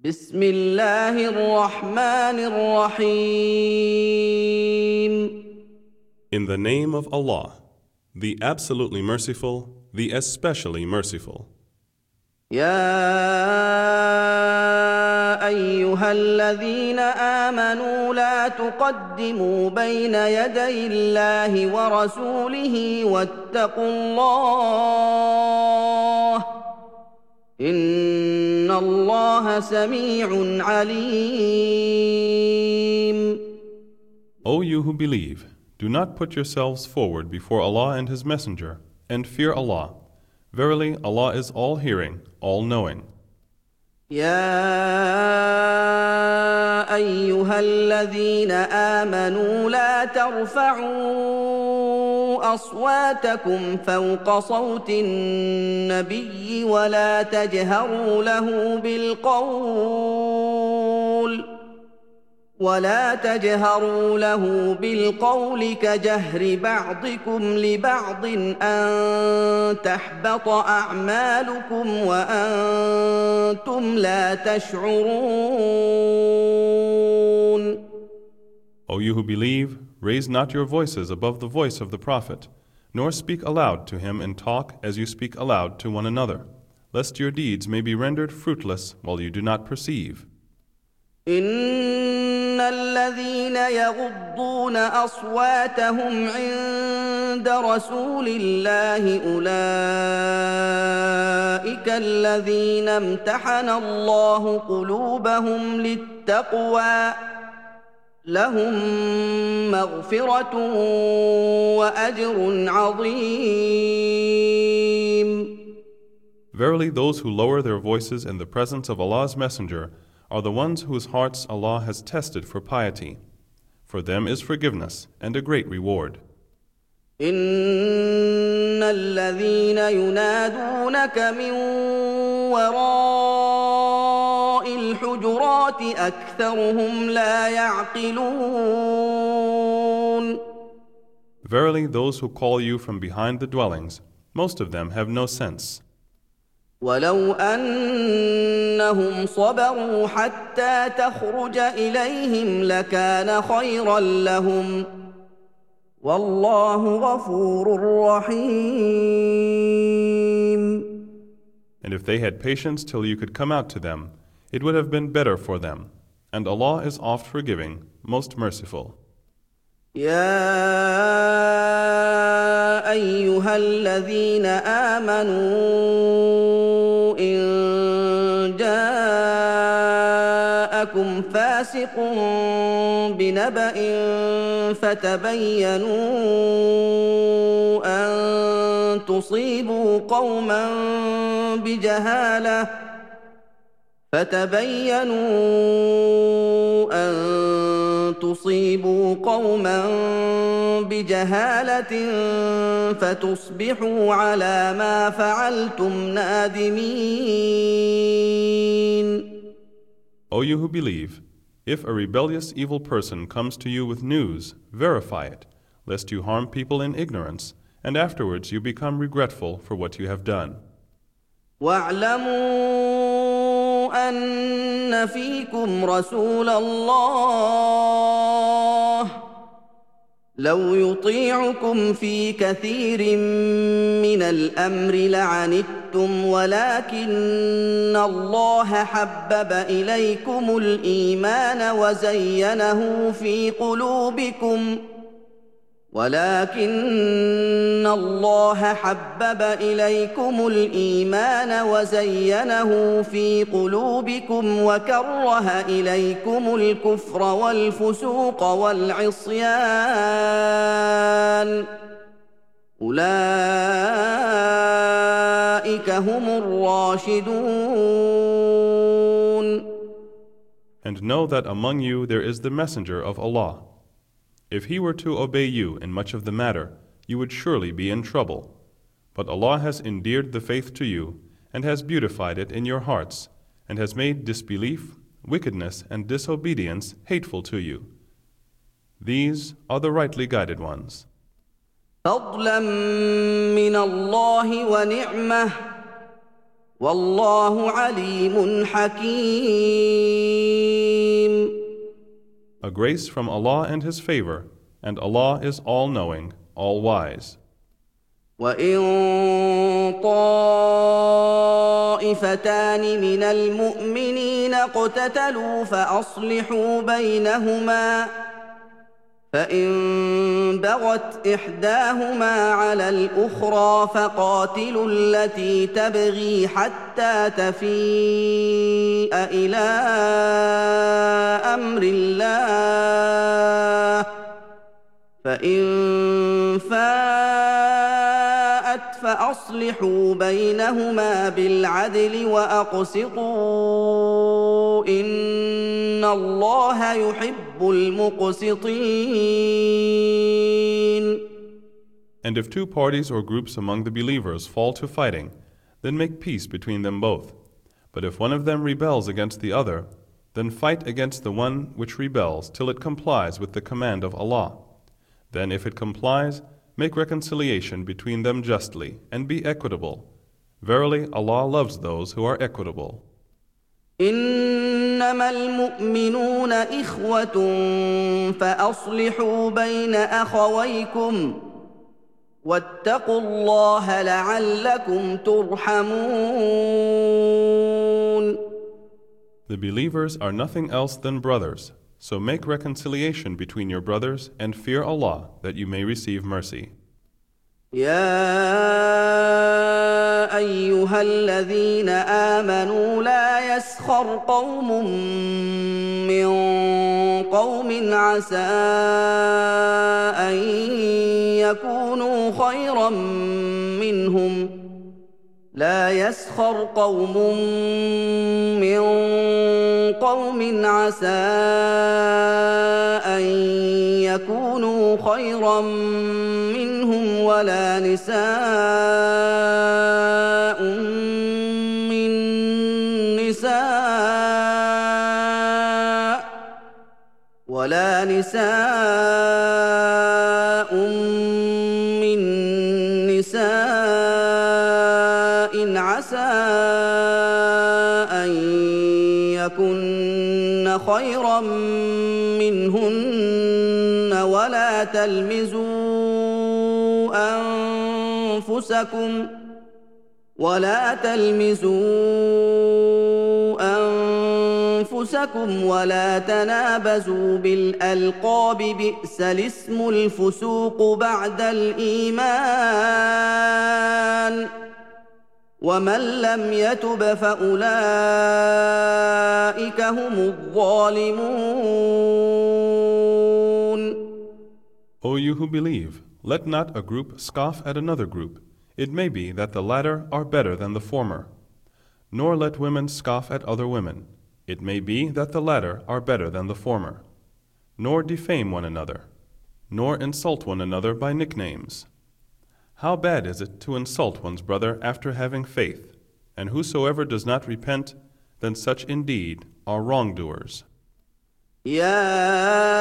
بسم الله الرحمن الرحيم. In the name of Allah, the absolutely merciful, the especially merciful. يا أيها الذين آمنوا لا تقدموا بين يدي الله ورسوله واتقوا الله إن الله سميع عليم. O you who believe, do not put yourselves forward before Allah and His Messenger, and fear Allah. Verily, Allah is all-hearing, all-knowing. يا أيها الذين آمنوا لا ترفعوا أصواتكم فوق صوت النبي ولا تجهروا له بالقول كجهر بعضكم لبعض أن تحبط أعمالكم وأنتم لا تشعرون. O you who believe, raise not your voices above the voice of the Prophet, nor speak aloud to him in talk as you speak aloud to one another, lest your deeds may be rendered fruitless while you do not perceive. إن الذين يغضون أصواتهم عند رسول الله أولئك الذين امتحن الله قلوبهم للتقوى لهم مغفرة وأجر عظيم. Verily, those who lower their voices in the presence of Allah's Messenger are the ones whose hearts Allah has tested for piety. For them is forgiveness and a great reward. إن الذين ينادونك من وراء الحجرات أكثرهم لا يعقلون. Verily, those who call you from behind the dwellings, most of them have no sense. ولو أنهم صبروا حتى تخرج إليهم لكان خيرا لهم والله غفور رحيم. And if they had patience till you could come out to them, it would have been better for them. And Allah is oft forgiving, most merciful. يا أيها الذين آمنوا إن جاءكم فاسق بنبأ فتبينوا أن تصيبوا قوما بجهالة فتصبحوا على ما فعلتم نادمين. O you who believe, if a rebellious evil person comes to you with news, verify it, lest you harm people in ignorance, and afterwards you become regretful for what you have done. واعلموا أن فيكم رسول الله لو يطيعكم في كثير من الأمر لعنتم ولكن الله حبب إليكم الإيمان وزينه في قلوبكم وكره إليكم الكفر والفسوق والعصيان أولئك هم الراشدون. And know that among you there is the messenger of Allah. If he were to obey you in much of the matter, you would surely be in trouble. But Allah has endeared the faith to you, and has beautified it in your hearts, and has made disbelief, wickedness, and disobedience hateful to you. These are the rightly guided ones. فضلا من الله ونعمة والله عليم حكيم. grace from Allah and His favor, and Allah is all-knowing, all-wise. وَإِن طَائِفَتَانِ مِنَ الْمُؤْمِنِينَ اقْتَتَلُوا فَأَصْلِحُوا بَيْنَهُمَا فَإِن بَغَتْ إِحْدَاهُمَا عَلَى الْأُخْرَى فَقَاتِلُوا الَّتِي تَبْغِي حَتَّىٰ تَفِيءَ إِلَىٰ أَمْرِ اللَّهِ فَإِن فَاءَتْ فَأَصْلِحُوا بَيْنَهُمَا بِالْعَدْلِ وَأَقْسِطُوا إِنَّ اللَّهَ يُحِبُّ الْمُقْسِطِينَ. And if two parties or groups among the believers fall to fighting, then make peace between them both. But if one of them rebels against the other, then fight against the one which rebels till it complies with the command of Allah. Then if it complies, make reconciliation between them justly, and be equitable. Verily, Allah loves those who are equitable. إنما المؤمنون إخوة فأصلحوا بين أخويكم واتقوا الله لعلكم ترحمون. The believers are nothing else than brothers, so make reconciliation between your brothers and fear Allah that you may receive mercy. يا أيها الذين آمنوا لا يسخر قوم من قوم عسى أن يكونوا خيرا منهم لا يسخر قوم من قوم عسى أن يكونوا خيرا منهم ولا نساء من نساء عسى أن يكن خيرا منهن ولا تلمزوا أنفسكم ولا تنابزوا بالألقاب بئس الاسم الفسوق بعد الإيمان ومن لم يتب فأولئك هم الظالمون. O you who believe, let not a group scoff at another group. It may be that the latter are better than the former. Nor let women scoff at other women. It may be that the latter are better than the former. Nor defame one another. Nor insult one another by nicknames. How bad is it to insult one's brother after having faith, and whosoever does not repent, then such indeed are wrongdoers. يا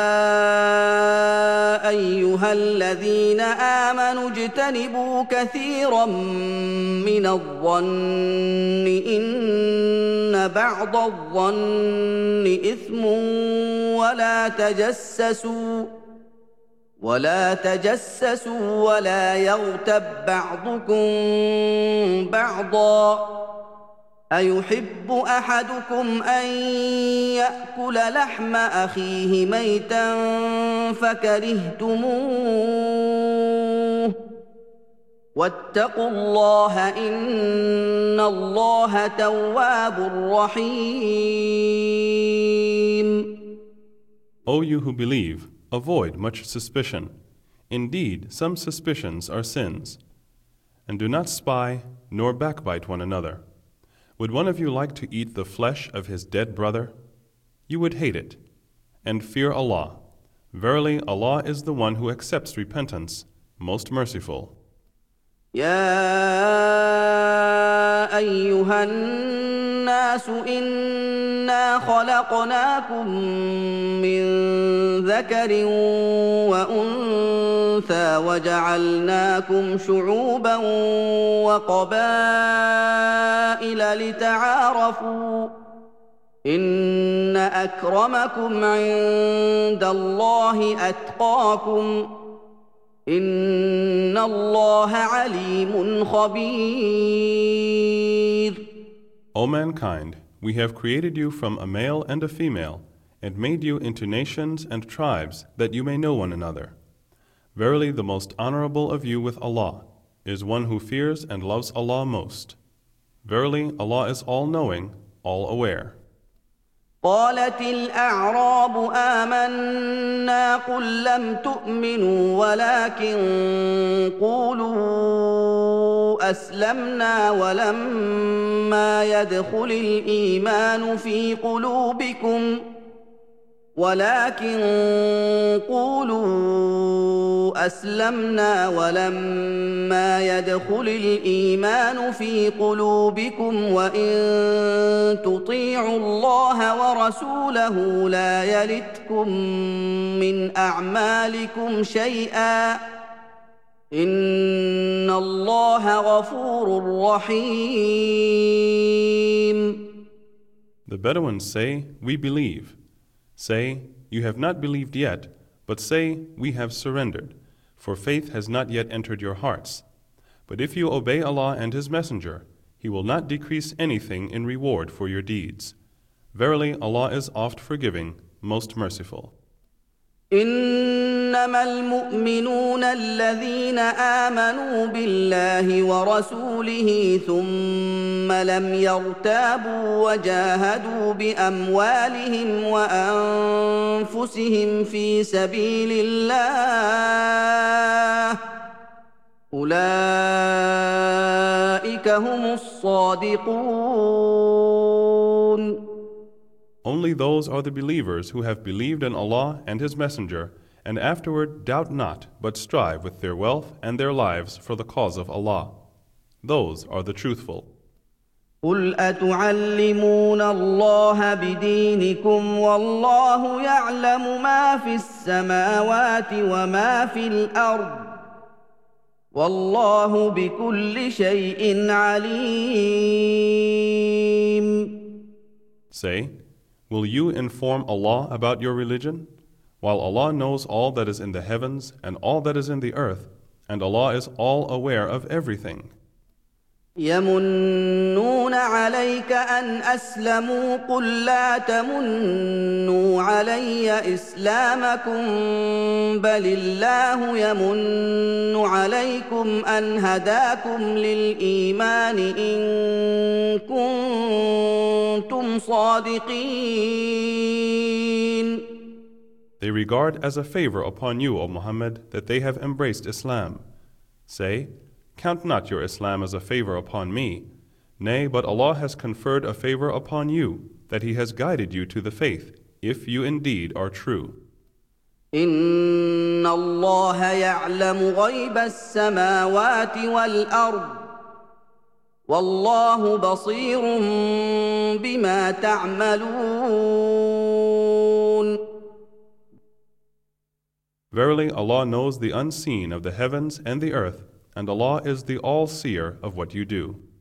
أيها الذين آمنوا اجتنبوا كثيرا من الظن إن بعض الظن إثم ولا تجسسوا ولا يغتب بعضكم بعضا أيحب أحدكم أن يأكل لحم أخيه ميتا فكرهتموه واتقوا الله إن الله تواب رحيم. O you who believe, avoid much suspicion. Indeed, some suspicions are sins. And do not spy nor backbite one another. Would one of you like to eat the flesh of his dead brother? You would hate it. And fear Allah. Verily, Allah is the one who accepts repentance, most merciful. يا أيها الناس إنا خلقناكم من ذكر وأنثى وجعلناكم شعوبا وقبائل لتعارفوا إن أكرمكم عند الله أتقاكم إن الله عليم خبير. O mankind, we have created you from a male and a female, and made you into nations and tribes that you may know one another. Verily, the most honorable of you with Allah is one who fears and loves Allah most. Verily, Allah is all-knowing, all-aware. قالت الأعراب آمنا قل لم تؤمنوا ولكن قولوا أسلمنا ولما يدخل الإيمان في قلوبكم وإن تطيعوا الله ورسوله لا يلتكم من أعمالكم شيئا إن الله غفور رحيم. The Bedouins say, We believe. Say, You have not believed yet, but say, We have surrendered, for faith has not yet entered your hearts. But if you obey Allah and His Messenger, He will not decrease anything in reward for your deeds. Verily, Allah is oft forgiving, most merciful. إنما المؤمنون الذين آمنوا بالله ورسوله ثم لم يرتابوا وجاهدوا بأموالهم وأنفسهم في سبيل الله أولئك هم الصادقون. Only those are the believers who have believed in Allah and His Messenger, and afterward doubt not, but strive with their wealth and their lives for the cause of Allah. Those are the truthful. قُلْ أَتُعَلِّمُونَ اللَّهَ بِدِينِكُمْ وَاللَّهُ يَعْلَمُ مَا فِي السَّمَاوَاتِ وَمَا فِي الْأَرْضِ وَاللَّهُ بِكُلِّ شَيْءٍ عَلِيمٌ. Say, Will you inform Allah about your religion? While Allah knows all that is in the heavens and all that is in the earth, and Allah is all aware of everything. يَمُنُّونَ عَلَيْكَ أَنْ أَسْلَمُوا قُل لَّا تَمُنُّوا عَلَيَّ إِسْلَامَكُم بَلِ اللَّهُ يَمُنُّ عَلَيْكُمْ أَنْ هَدَاكُمْ لِلْإِيمَانِ إِن كُنتُمْ صَادِقِينَ. They regard as a favor upon you, O Muhammad, that they have embraced Islam. Say, Count not your Islam as a favor upon me. Nay, but Allah has conferred a favor upon you, that He has guided you to the faith, if you indeed are true. إِنَّ اللَّهَ يَعْلَمُ غَيْبَ السَّمَاوَاتِ وَالْأَرْضِ وَاللَّهُ بَصِيرٌ بِمَا تَعْمَلُونَ. Verily, Allah knows the unseen of the heavens and the earth, and Allah is the all-seer of what you do.